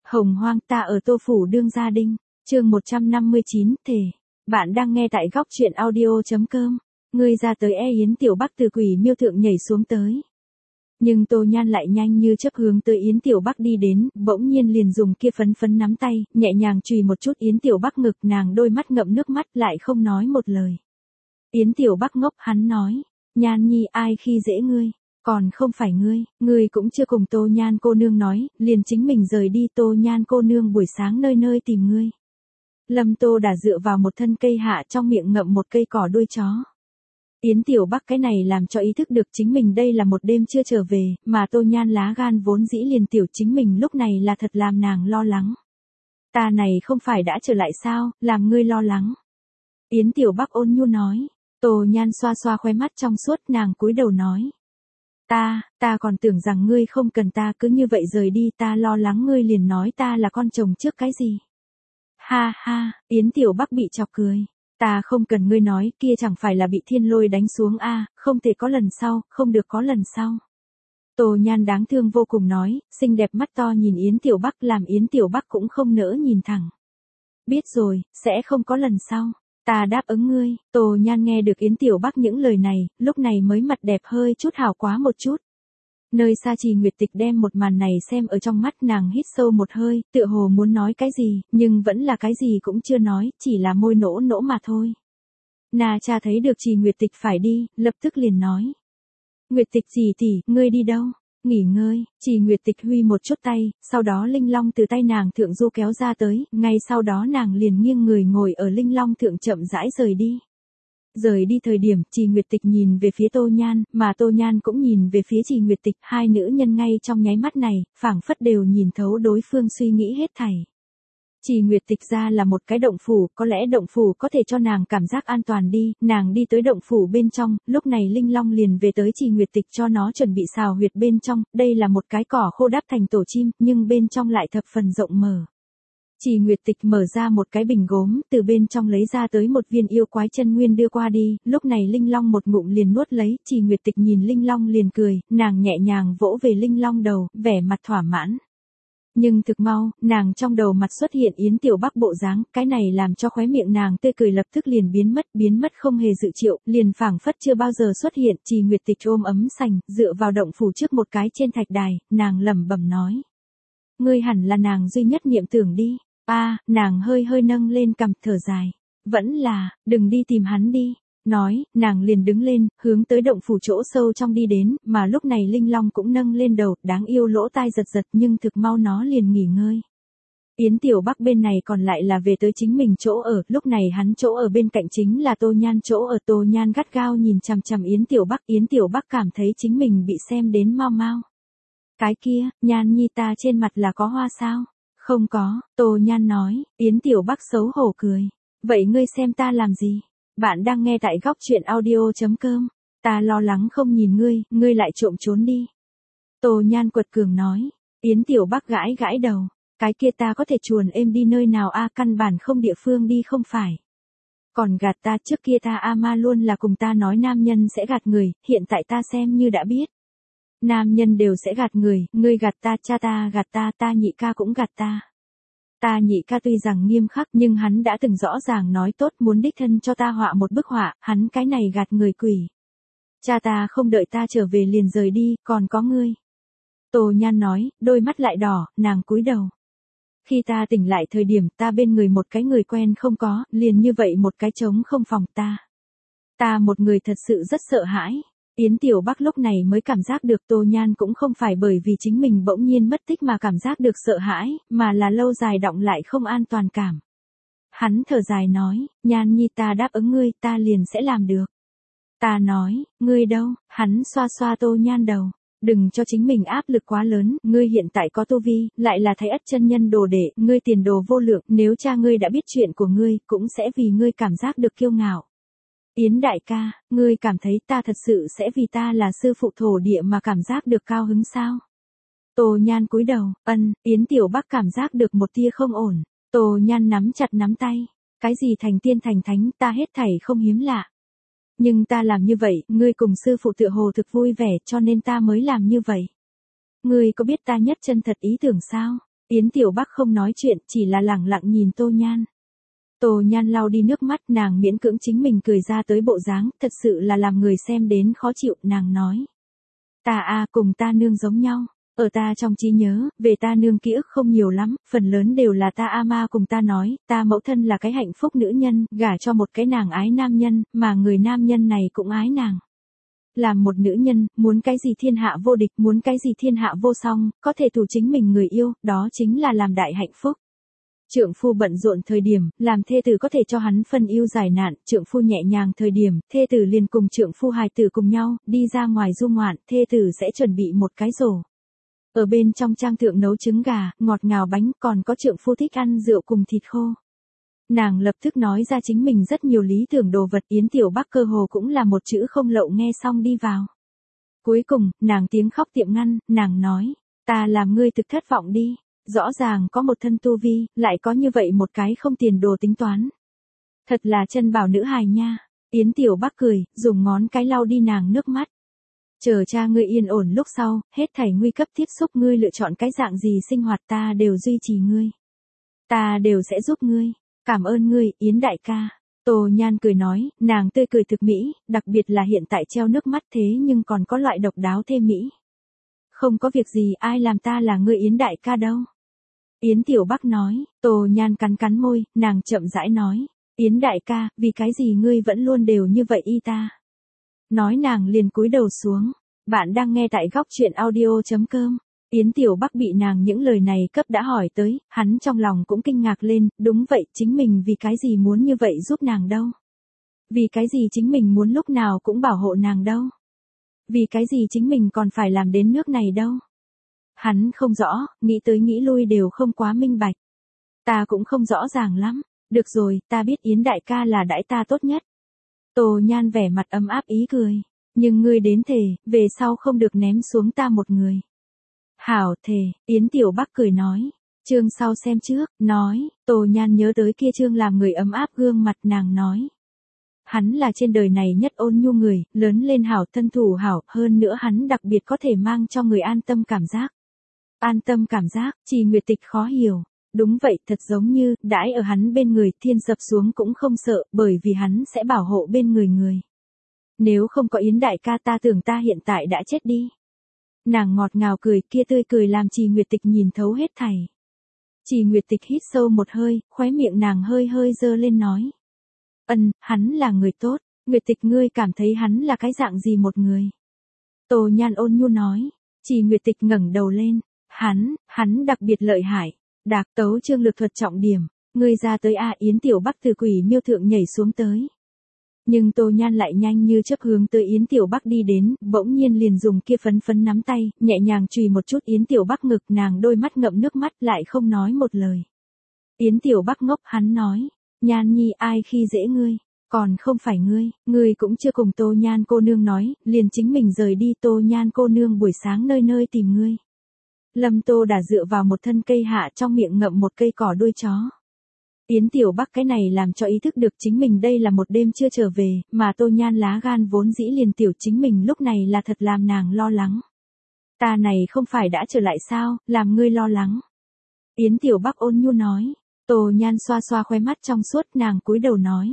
Hồng hoang ta ở Tô Phủ đương gia đinh, chương 159, thể. Bạn đang nghe tại góc truyện audio.com. Ngươi ra tới Yến Tiểu Bắc từ quỷ miêu thượng nhảy xuống tới. Nhưng Tô Nhan lại nhanh như chớp hướng tới Yến Tiểu Bắc đi đến, bỗng nhiên liền dùng kia phấn phấn nắm tay, nhẹ nhàng chùy một chút Yến Tiểu Bắc ngực, nàng đôi mắt ngậm nước mắt lại không nói một lời. Yến Tiểu Bắc ngốc, hắn nói, Nhan nhi ai khi dễ ngươi, còn không phải ngươi cũng chưa cùng Tô Nhan cô nương nói, liền chính mình rời đi. Tô Nhan cô nương buổi sáng nơi nơi tìm ngươi. Lâm Tô đã dựa vào một thân cây hạ, trong miệng ngậm một cây cỏ đuôi chó. Yến Tiểu Bắc cái này làm cho ý thức được chính mình đây là một đêm chưa trở về, mà Tô Nhan lá gan vốn dĩ liền tiểu, chính mình lúc này là thật làm nàng lo lắng. Ta này không phải đã trở lại sao, làm ngươi lo lắng. Yến Tiểu Bắc ôn nhu nói. Tô Nhan xoa xoa khóe mắt trong suốt, nàng cúi đầu nói. Ta còn tưởng rằng ngươi không cần ta cứ như vậy rời đi, ta lo lắng ngươi liền nói ta là con chồng trước cái gì. Ha ha, Yến Tiểu Bắc bị chọc cười. Ta không cần ngươi nói, kia chẳng phải là bị thiên lôi đánh xuống a, không thể có lần sau, không được có lần sau. Tô Nhan đáng thương vô cùng nói, xinh đẹp mắt to nhìn Yến Tiểu Bắc, làm Yến Tiểu Bắc cũng không nỡ nhìn thẳng. Biết rồi, sẽ không có lần sau. Ta đáp ứng ngươi. Tô Nhan nghe được Yến Tiểu Bắc những lời này, lúc này mới mặt đẹp hơi chút hào quá một chút. Nơi xa Trì Nguyệt Tịch đem một màn này xem ở trong mắt, nàng hít sâu một hơi, tựa hồ muốn nói cái gì, nhưng vẫn là cái gì cũng chưa nói, chỉ là môi nỗ nỗ mà thôi. Na cha thấy được Trì Nguyệt Tịch phải đi, lập tức liền nói. Nguyệt Tịch tỷ tỷ, ngươi đi đâu? Nghỉ ngơi. Trì Nguyệt Tịch huy một chút tay, sau đó linh long từ tay nàng thượng du kéo ra tới, ngay sau đó nàng liền nghiêng người ngồi ở linh long thượng chậm rãi rời đi. Rời đi thời điểm, Trì Nguyệt Tịch nhìn về phía Tô Nhan, mà Tô Nhan cũng nhìn về phía Trì Nguyệt Tịch, hai nữ nhân ngay trong nháy mắt này, phảng phất đều nhìn thấu đối phương suy nghĩ hết thảy. Trì Nguyệt Tịch ra là một cái động phủ, có lẽ động phủ có thể cho nàng cảm giác an toàn đi, nàng đi tới động phủ bên trong, lúc này Linh Long liền về tới Trì Nguyệt Tịch cho nó chuẩn bị xào huyệt bên trong, đây là một cái cỏ khô đắp thành tổ chim, nhưng bên trong lại thập phần rộng mở. Trì Nguyệt Tịch mở ra một cái bình gốm, từ bên trong lấy ra tới một viên yêu quái chân nguyên đưa qua đi, lúc này Linh Long một ngụm liền nuốt lấy, Trì Nguyệt Tịch nhìn Linh Long liền cười, nàng nhẹ nhàng vỗ về Linh Long đầu, vẻ mặt thỏa mãn. Nhưng thực mau, nàng trong đầu mặt xuất hiện Yến Tiểu Bắc bộ dáng, cái này làm cho khóe miệng nàng tươi cười lập tức liền biến mất không hề dự triệu, liền phảng phất chưa bao giờ xuất hiện. Trì Nguyệt Tịch ôm ấm sành, dựa vào động phủ trước một cái trên thạch đài, nàng lẩm bẩm nói. Ngươi hẳn là nàng duy nhất niệm tưởng đi. Nàng hơi nâng lên cằm, thở dài. Vẫn là, đừng đi tìm hắn đi. Nói, nàng liền đứng lên, hướng tới động phủ chỗ sâu trong đi đến, mà lúc này Linh Long cũng nâng lên đầu, đáng yêu lỗ tai giật, nhưng thực mau nó liền nghỉ ngơi. Yến Tiểu Bắc bên này còn lại là về tới chính mình chỗ ở, lúc này hắn chỗ ở bên cạnh chính là Tô Nhan chỗ ở. Tô Nhan gắt gao nhìn chằm chằm Yến Tiểu Bắc cảm thấy chính mình bị xem đến mau mau. Cái kia, Nhan nhi ta trên mặt là có hoa sao? Không có, Tô Nhan nói. Yến Tiểu Bắc xấu hổ cười. Vậy ngươi xem ta làm gì? Bạn đang nghe tại góc truyện audio.com. Ta lo lắng không nhìn ngươi lại trộm trốn đi. Tô Nhan quật cường nói. Yến Tiểu Bắc gãi đầu. Cái kia ta có thể chuồn êm đi nơi nào căn bản không địa phương đi không phải. Còn gạt ta, trước kia ta ma luôn là cùng ta nói nam nhân sẽ gạt người, hiện tại ta xem như đã biết. Nam nhân đều sẽ gạt người, ngươi gạt ta, cha ta gạt ta, ta nhị ca cũng gạt ta. Ta nhị ca tuy rằng nghiêm khắc nhưng hắn đã từng rõ ràng nói tốt muốn đích thân cho ta họa một bức họa, hắn cái này gạt người quỷ. Cha ta không đợi ta trở về liền rời đi, còn có ngươi. Tô Nhan nói, đôi mắt lại đỏ, nàng cúi đầu. Khi ta tỉnh lại thời điểm ta bên người một cái người quen không có, liền như vậy một cái trống không phòng ta. Ta một người thật sự rất sợ hãi. Yến Tiểu Bắc lúc này mới cảm giác được Tô Nhan cũng không phải bởi vì chính mình bỗng nhiên mất tích mà cảm giác được sợ hãi, mà là lâu dài đọng lại không an toàn cảm. Hắn thở dài nói, Nhan nhi ta đáp ứng ngươi, ta liền sẽ làm được. Ta nói, ngươi đâu? Hắn xoa xoa Tô Nhan đầu. Đừng cho chính mình áp lực quá lớn, ngươi hiện tại có tu vi, lại là Thái Ất chân nhân đồ đệ, ngươi tiền đồ vô lượng, nếu cha ngươi đã biết chuyện của ngươi, cũng sẽ vì ngươi cảm giác được kiêu ngạo. Yến đại ca, ngươi cảm thấy ta thật sự sẽ vì ta là sư phụ thổ địa mà cảm giác được cao hứng sao? Tô Nhan cúi đầu, Yến Tiểu Bắc cảm giác được một tia không ổn. Tô Nhan nắm chặt nắm tay. Cái gì thành tiên thành thánh, ta hết thảy không hiếm lạ. Nhưng ta làm như vậy, ngươi cùng sư phụ tựa hồ thực vui vẻ cho nên ta mới làm như vậy. Ngươi có biết ta nhất chân thật ý tưởng sao? Yến Tiểu Bắc không nói chuyện, chỉ là lẳng lặng nhìn Tô Nhan. Tô Nhan lau đi nước mắt, nàng miễn cưỡng chính mình cười ra tới bộ dáng, thật sự là làm người xem đến khó chịu, nàng nói. Ta cùng ta nương giống nhau, ở ta trong trí nhớ, về ta nương ký ức không nhiều lắm, phần lớn đều là ta ama cùng ta nói, ta mẫu thân là cái hạnh phúc nữ nhân, gả cho một cái nàng ái nam nhân, mà người nam nhân này cũng ái nàng. Làm một nữ nhân, muốn cái gì thiên hạ vô địch, muốn cái gì thiên hạ vô song, có thể thủ chính mình người yêu, đó chính là làm đại hạnh phúc. Trượng phu bận rộn thời điểm, làm thê tử có thể cho hắn phân ưu giải nạn, trượng phu nhẹ nhàng thời điểm, thê tử liền cùng trượng phu hài tử cùng nhau, đi ra ngoài du ngoạn, thê tử sẽ chuẩn bị một cái rổ. Ở bên trong trang thượng nấu trứng gà, ngọt ngào bánh, còn có trượng phu thích ăn rượu cùng thịt khô. Nàng lập tức nói ra chính mình rất nhiều lý tưởng đồ vật, Yến Tiểu Bắc cơ hồ cũng là một chữ không lậu nghe xong đi vào. Cuối cùng, nàng tiếng khóc tiệm ngăn, nàng nói, ta làm ngươi thực thất vọng đi, rõ ràng có một thân tu vi, lại có như vậy một cái không tiền đồ tính toán. Thật là chân bảo nữ hài nha. Yến Tiểu Bắc cười, dùng ngón cái lau đi nàng nước mắt. Chờ cha ngươi yên ổn lúc sau, hết thảy nguy cấp tiếp xúc ngươi lựa chọn cái dạng gì sinh hoạt ta đều duy trì ngươi. Ta đều sẽ giúp ngươi. Cảm ơn ngươi, Yến đại ca. Tô Nhan cười nói, nàng tươi cười thực mỹ, đặc biệt là hiện tại treo nước mắt thế nhưng còn có loại độc đáo thêm mỹ. Không có việc gì, ai làm ta là ngươi Yến đại ca đâu. Yến Tiểu Bắc nói, Tô Nhan cắn cắn môi, nàng chậm rãi nói, Yến đại ca, vì cái gì ngươi vẫn luôn đều như vậy y ta. Nói nàng liền cúi đầu xuống, bạn đang nghe tại góc chuyện audio.com. Yến Tiểu Bắc bị nàng những lời này cấp đã hỏi tới, hắn trong lòng cũng kinh ngạc lên, đúng vậy, chính mình vì cái gì muốn như vậy giúp nàng đâu. Vì cái gì chính mình muốn lúc nào cũng bảo hộ nàng đâu. Vì cái gì chính mình còn phải làm đến nước này đâu. Hắn không rõ, nghĩ tới nghĩ lui đều không quá minh bạch. Ta cũng không rõ ràng lắm, được rồi, ta biết Yến đại ca là đãi ta tốt nhất. Tô Nhan vẻ mặt ấm áp ý cười, nhưng ngươi đến thề, về sau không được ném xuống ta một người. Hảo thề, Yến Tiểu Bắc cười nói, chương sau xem trước, nói, Tô Nhan nhớ tới kia chương làm người ấm áp gương mặt nàng nói. Hắn là trên đời này nhất ôn nhu người, lớn lên hảo thân thủ hảo, hơn nữa hắn đặc biệt có thể mang cho người an tâm cảm giác. An tâm cảm giác, Trì Nguyệt Tịch khó hiểu. Đúng vậy, thật giống như, đãi ở hắn bên người, thiên sập xuống cũng không sợ, bởi vì hắn sẽ bảo hộ bên người người. Nếu không có Yến đại ca ta tưởng ta hiện tại đã chết đi. Nàng ngọt ngào cười, kia tươi cười làm Trì Nguyệt Tịch nhìn thấu hết thảy. Trì Nguyệt Tịch hít sâu một hơi, khóe miệng nàng hơi hơi dơ lên nói. Hắn là người tốt, Nguyệt Tịch ngươi cảm thấy hắn là cái dạng gì một người. Tô Nhan ôn nhu nói, Trì Nguyệt Tịch ngẩng đầu lên, hắn đặc biệt lợi hại. Đạc tấu chương lược thuật trọng điểm, ngươi ra tới Yến Tiểu Bắc từ quỷ miêu thượng nhảy xuống tới. Nhưng Tô Nhan lại nhanh như chớp hướng tới Yến Tiểu Bắc đi đến, bỗng nhiên liền dùng kia phấn phấn nắm tay, nhẹ nhàng chùy một chút Yến Tiểu Bắc ngực, nàng đôi mắt ngậm nước mắt lại không nói một lời. Yến Tiểu Bắc ngốc, hắn nói, Nhan nhi ai khi dễ ngươi, còn không phải ngươi cũng chưa cùng Tô Nhan cô nương nói, liền chính mình rời đi. Tô Nhan cô nương buổi sáng nơi nơi tìm ngươi. Lâm Tô đã dựa vào một thân cây hạ, trong miệng ngậm một cây cỏ đuôi chó. Yến Tiểu Bắc cái này làm cho ý thức được chính mình đây là một đêm chưa trở về, mà Tô Nhan lá gan vốn dĩ liền tiểu, chính mình lúc này là thật làm nàng lo lắng. Ta này không phải đã trở lại sao, làm ngươi lo lắng. Yến Tiểu Bắc ôn nhu nói. Tô Nhan xoa xoa khóe mắt trong suốt, nàng cúi đầu nói.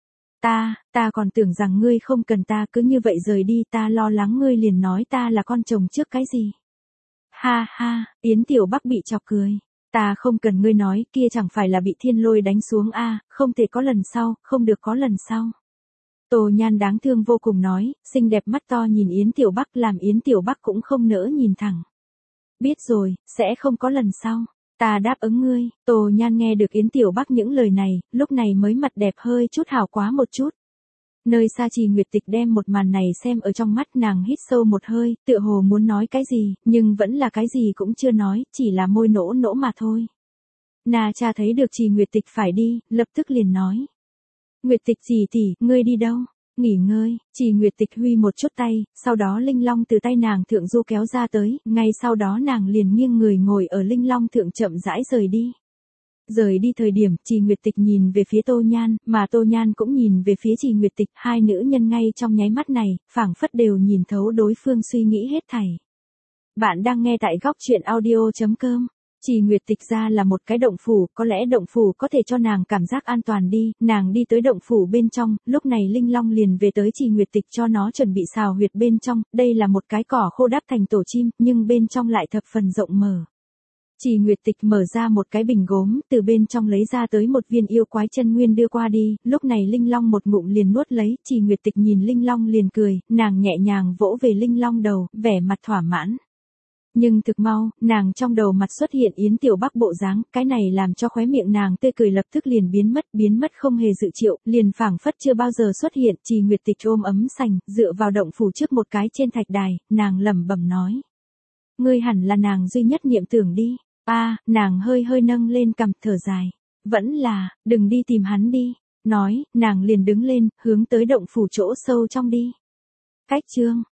Ta còn tưởng rằng ngươi không cần ta, cứ như vậy rời đi, ta lo lắng ngươi liền nói ta là con chồng trước cái gì. Ha ha, Yến Tiểu Bắc bị chọc cười. Ta không cần ngươi nói, kia chẳng phải là bị thiên lôi đánh xuống không thể có lần sau, không được có lần sau. Tô Nhan đáng thương vô cùng nói, xinh đẹp mắt to nhìn Yến Tiểu Bắc, làm Yến Tiểu Bắc cũng không nỡ nhìn thẳng. Biết rồi, sẽ không có lần sau. Ta đáp ứng ngươi. Tô Nhan nghe được Yến Tiểu Bắc những lời này, lúc này mới mặt đẹp hơi chút hào quá một chút. Nơi xa Trì Nguyệt Tịch đem một màn này xem ở trong mắt, nàng hít sâu một hơi, tựa hồ muốn nói cái gì, nhưng vẫn là cái gì cũng chưa nói, chỉ là môi nỗ nỗ mà thôi. Na cha thấy được Trì Nguyệt Tịch phải đi, lập tức liền nói. Nguyệt Tịch tỷ, ngươi đi đâu? Nghỉ ngơi. Trì Nguyệt Tịch huy một chút tay, sau đó linh long từ tay nàng thượng du kéo ra tới, ngay sau đó nàng liền nghiêng người ngồi ở linh long thượng chậm rãi rời đi. Rời đi thời điểm, Trì Nguyệt Tịch nhìn về phía Tô Nhan, mà Tô Nhan cũng nhìn về phía Trì Nguyệt Tịch, hai nữ nhân ngay trong nháy mắt này, phảng phất đều nhìn thấu đối phương suy nghĩ hết thảy. Bạn đang nghe tại góc chuyện audio.com. Trì Nguyệt Tịch ra là một cái động phủ, có lẽ động phủ có thể cho nàng cảm giác an toàn đi, nàng đi tới động phủ bên trong, lúc này Linh Long liền về tới Trì Nguyệt Tịch cho nó chuẩn bị xào huyệt bên trong, đây là một cái cỏ khô đắp thành tổ chim, nhưng bên trong lại thập phần rộng mở. Trì Nguyệt Tịch mở ra một cái bình gốm, từ bên trong lấy ra tới một viên yêu quái chân nguyên đưa qua đi, lúc này Linh Long một ngụm liền nuốt lấy, Trì Nguyệt Tịch nhìn Linh Long liền cười, nàng nhẹ nhàng vỗ về Linh Long đầu, vẻ mặt thỏa mãn. Nhưng thực mau, nàng trong đầu mặt xuất hiện Yến Tiểu Bắc bộ dáng, cái này làm cho khóe miệng nàng tươi cười lập tức liền biến mất không hề dự triệu, liền phảng phất chưa bao giờ xuất hiện. Trì Nguyệt Tịch ôm ấm sành, dựa vào động phủ trước một cái trên thạch đài, nàng lẩm bẩm nói: "Ngươi hẳn là nàng duy nhất niệm tưởng đi." Nàng hơi hơi nâng lên cằm, thở dài, "Vẫn là, đừng đi tìm hắn đi." Nói, nàng liền đứng lên, hướng tới động phủ chỗ sâu trong đi. Cách chương